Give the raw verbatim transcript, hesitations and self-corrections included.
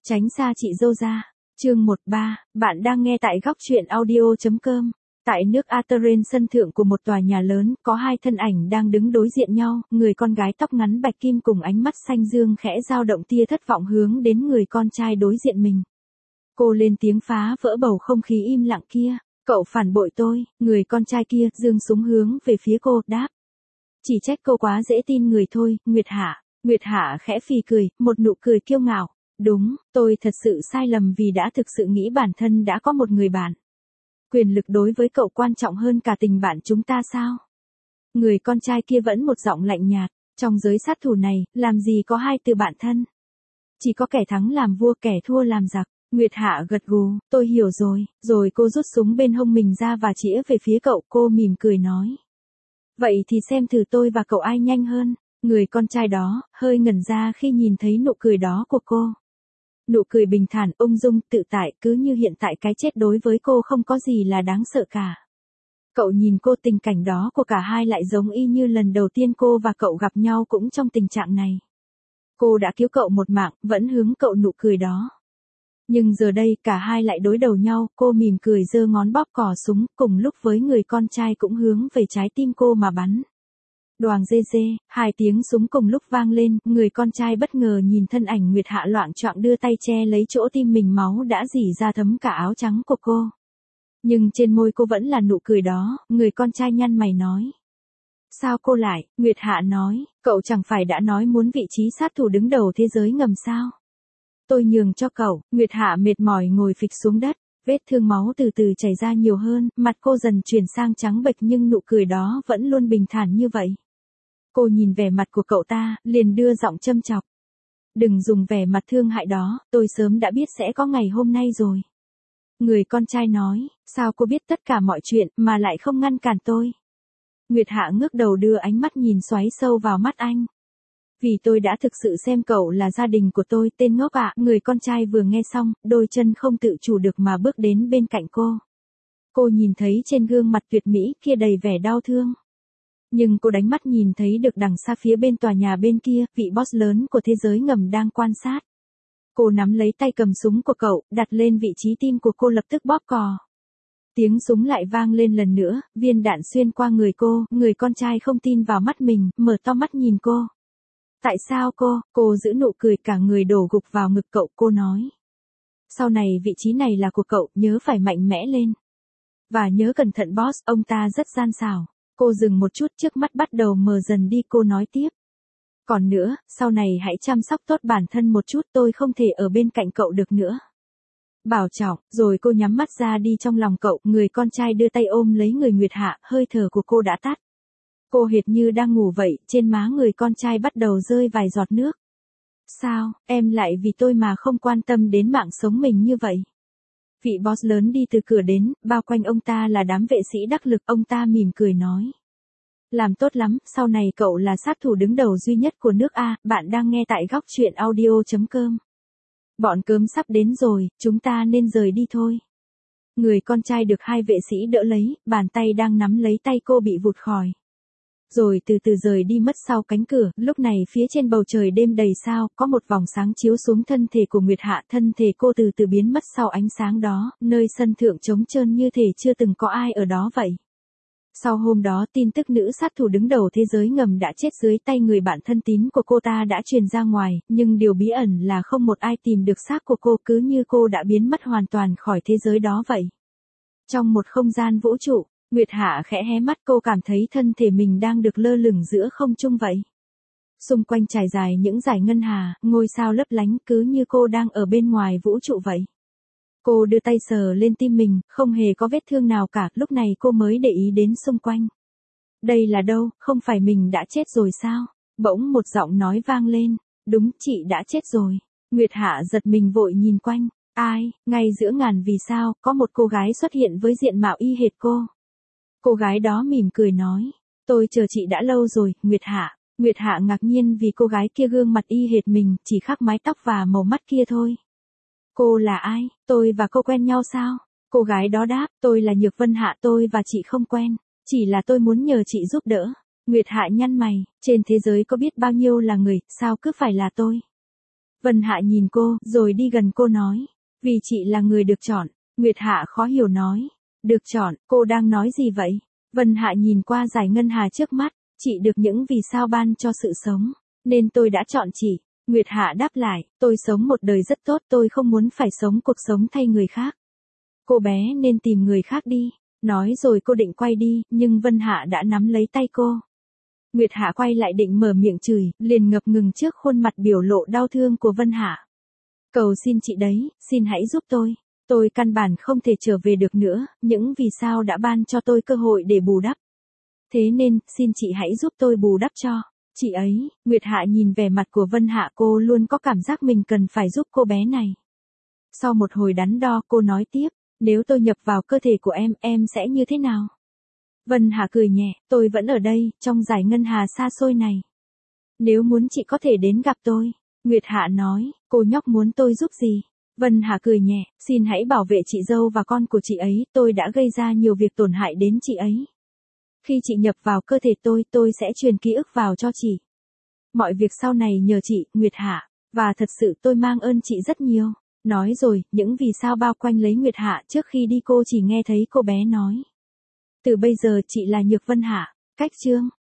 Tránh xa chị dâu ra. Chương một ba, bạn đang nghe tại góc truyện audio chấm com. Tại nước Atheren sân thượng của một tòa nhà lớn, có hai thân ảnh đang đứng đối diện nhau, người con gái tóc ngắn bạch kim cùng ánh mắt xanh dương khẽ dao động tia thất vọng hướng đến người con trai đối diện mình. Cô lên tiếng phá vỡ bầu không khí im lặng kia. Cậu phản bội tôi, người con trai kia giương súng hướng về phía cô, đáp. Chỉ trách cô quá dễ tin người thôi, Nguyệt Hạ. Nguyệt Hạ khẽ phì cười, một nụ cười kiêu ngạo. Đúng, tôi thật sự sai lầm vì đã thực sự nghĩ bản thân đã có một người bạn. Quyền lực đối với cậu quan trọng hơn cả tình bạn chúng ta sao? Người con trai kia vẫn một giọng lạnh nhạt, trong giới sát thủ này, làm gì có hai từ bạn thân? Chỉ có kẻ thắng làm vua, kẻ thua làm giặc. Nguyệt Hạ gật gù, tôi hiểu rồi, rồi cô rút súng bên hông mình ra và chĩa về phía cậu, cô mỉm cười nói. Vậy thì xem thử tôi và cậu ai nhanh hơn. Người con trai đó, hơi ngẩn ra khi nhìn thấy nụ cười đó của cô. Nụ cười bình thản, ung dung, tự tại, cứ như hiện tại cái chết đối với cô không có gì là đáng sợ cả. Cậu nhìn cô, tình cảnh đó của cả hai lại giống y như lần đầu tiên cô và cậu gặp nhau cũng trong tình trạng này. Cô đã cứu cậu một mạng, vẫn hướng cậu nụ cười đó. Nhưng giờ đây cả hai lại đối đầu nhau, cô mỉm cười giơ ngón bóp cò súng, cùng lúc với người con trai cũng hướng về trái tim cô mà bắn. Đoàng dê dê, hai tiếng súng cùng lúc vang lên, người con trai bất ngờ nhìn thân ảnh Nguyệt Hạ loạng choạng đưa tay che lấy chỗ tim mình, máu đã rỉ ra thấm cả áo trắng của cô. Nhưng trên môi cô vẫn là nụ cười đó, người con trai nhăn mày nói. Sao cô lại, Nguyệt Hạ nói, cậu chẳng phải đã nói muốn vị trí sát thủ đứng đầu thế giới ngầm sao? Tôi nhường cho cậu, Nguyệt Hạ mệt mỏi ngồi phịch xuống đất. Vết thương máu từ từ chảy ra nhiều hơn, mặt cô dần chuyển sang trắng bệch nhưng nụ cười đó vẫn luôn bình thản như vậy. Cô nhìn vẻ mặt của cậu ta, liền đưa giọng châm chọc. Đừng dùng vẻ mặt thương hại đó, tôi sớm đã biết sẽ có ngày hôm nay rồi. Người con trai nói, sao cô biết tất cả mọi chuyện mà lại không ngăn cản tôi? Nguyệt Hạ ngước đầu đưa ánh mắt nhìn xoáy sâu vào mắt anh. Vì tôi đã thực sự xem cậu là gia đình của tôi, tên ngốc ạ. Người con trai vừa nghe xong, đôi chân không tự chủ được mà bước đến bên cạnh cô. Cô nhìn thấy trên gương mặt tuyệt mỹ kia đầy vẻ đau thương. Nhưng cô đánh mắt nhìn thấy được đằng xa phía bên tòa nhà bên kia, vị boss lớn của thế giới ngầm đang quan sát. Cô nắm lấy tay cầm súng của cậu, đặt lên vị trí tim của cô, lập tức bóp cò. Tiếng súng lại vang lên lần nữa, viên đạn xuyên qua người cô, người con trai không tin vào mắt mình, mở to mắt nhìn cô. Tại sao cô, cô giữ nụ cười cả người đổ gục vào ngực cậu, cô nói. Sau này vị trí này là của cậu, nhớ phải mạnh mẽ lên. Và nhớ cẩn thận boss, ông ta rất gian xảo. Cô dừng một chút, trước mắt bắt đầu mờ dần đi, cô nói tiếp. Còn nữa, sau này hãy chăm sóc tốt bản thân một chút, tôi không thể ở bên cạnh cậu được nữa. Bảo trọng, rồi cô nhắm mắt ra đi trong lòng cậu, người con trai đưa tay ôm lấy người Nguyệt Hạ, hơi thở của cô đã tắt. Cô hệt như đang ngủ vậy, trên má người con trai bắt đầu rơi vài giọt nước. Sao, em lại vì tôi mà không quan tâm đến mạng sống mình như vậy? Vị boss lớn đi từ cửa đến, bao quanh ông ta là đám vệ sĩ đắc lực, ông ta mỉm cười nói. Làm tốt lắm, sau này cậu là sát thủ đứng đầu duy nhất của nước A, bạn đang nghe tại góc truyện audio chấm com. Bọn cớm sắp đến rồi, chúng ta nên rời đi thôi. Người con trai được hai vệ sĩ đỡ lấy, bàn tay đang nắm lấy tay cô bị vụt khỏi. Rồi từ từ rời đi mất sau cánh cửa, lúc này phía trên bầu trời đêm đầy sao, có một vòng sáng chiếu xuống thân thể của Nguyệt Hạ, thân thể cô từ từ biến mất sau ánh sáng đó, nơi sân thượng trống trơn như thể chưa từng có ai ở đó vậy. Sau hôm đó, tin tức nữ sát thủ đứng đầu thế giới ngầm đã chết dưới tay người bạn thân tín của cô ta đã truyền ra ngoài, nhưng điều bí ẩn là không một ai tìm được xác của cô, cứ như cô đã biến mất hoàn toàn khỏi thế giới đó vậy. Trong một không gian vũ trụ, Nguyệt Hạ khẽ hé mắt, cô cảm thấy thân thể mình đang được lơ lửng giữa không trung vậy. Xung quanh trải dài những dải ngân hà, ngôi sao lấp lánh, cứ như cô đang ở bên ngoài vũ trụ vậy. Cô đưa tay sờ lên tim mình, không hề có vết thương nào cả, lúc này cô mới để ý đến xung quanh. Đây là đâu, không phải mình đã chết rồi sao? Bỗng một giọng nói vang lên, đúng, chị đã chết rồi. Nguyệt Hạ giật mình vội nhìn quanh, ai, ngay giữa ngàn vì sao, có một cô gái xuất hiện với diện mạo y hệt cô. Cô gái đó mỉm cười nói, tôi chờ chị đã lâu rồi, Nguyệt Hạ. Nguyệt Hạ ngạc nhiên vì cô gái kia gương mặt y hệt mình, chỉ khác mái tóc và màu mắt kia thôi. Cô là ai, tôi và cô quen nhau sao? Cô gái đó đáp, tôi là Nhược Vân Hạ, tôi và chị không quen, chỉ là tôi muốn nhờ chị giúp đỡ. Nguyệt Hạ nhăn mày, trên thế giới có biết bao nhiêu là người, sao cứ phải là tôi? Vân Hạ nhìn cô, rồi đi gần cô nói. Vì chị là người được chọn. Nguyệt Hạ khó hiểu nói. Được chọn, cô đang nói gì vậy? Vân Hạ nhìn qua dải ngân hà trước mắt. Chị được những vì sao ban cho sự sống. Nên tôi đã chọn chị. Nguyệt Hạ đáp lại, tôi sống một đời rất tốt, tôi không muốn phải sống cuộc sống thay người khác. Cô bé nên tìm người khác đi. Nói rồi cô định quay đi, nhưng Vân Hạ đã nắm lấy tay cô. Nguyệt Hạ quay lại định mở miệng chửi, liền ngập ngừng trước khuôn mặt biểu lộ đau thương của Vân Hạ. Cầu xin chị đấy, xin hãy giúp tôi. Tôi căn bản không thể trở về được nữa, những vì sao đã ban cho tôi cơ hội để bù đắp. Thế nên, xin chị hãy giúp tôi bù đắp cho. Chị ấy, Nguyệt Hạ nhìn vẻ mặt của Vân Hạ, cô luôn có cảm giác mình cần phải giúp cô bé này. Sau một hồi đắn đo, cô nói tiếp, nếu tôi nhập vào cơ thể của em, em sẽ như thế nào? Vân Hạ cười nhẹ, tôi vẫn ở đây, trong dải ngân hà xa xôi này. Nếu muốn chị có thể đến gặp tôi. Nguyệt Hạ nói, cô nhóc muốn tôi giúp gì? Vân Hạ cười nhẹ, xin hãy bảo vệ chị dâu và con của chị ấy, tôi đã gây ra nhiều việc tổn hại đến chị ấy. Khi chị nhập vào cơ thể tôi, tôi sẽ truyền ký ức vào cho chị. Mọi việc sau này nhờ chị, Nguyệt Hạ, và thật sự tôi mang ơn chị rất nhiều. Nói rồi, những vì sao bao quanh lấy Nguyệt Hạ, trước khi đi cô chỉ nghe thấy cô bé nói. Từ bây giờ chị là Nhược Vân Hạ. Cách chương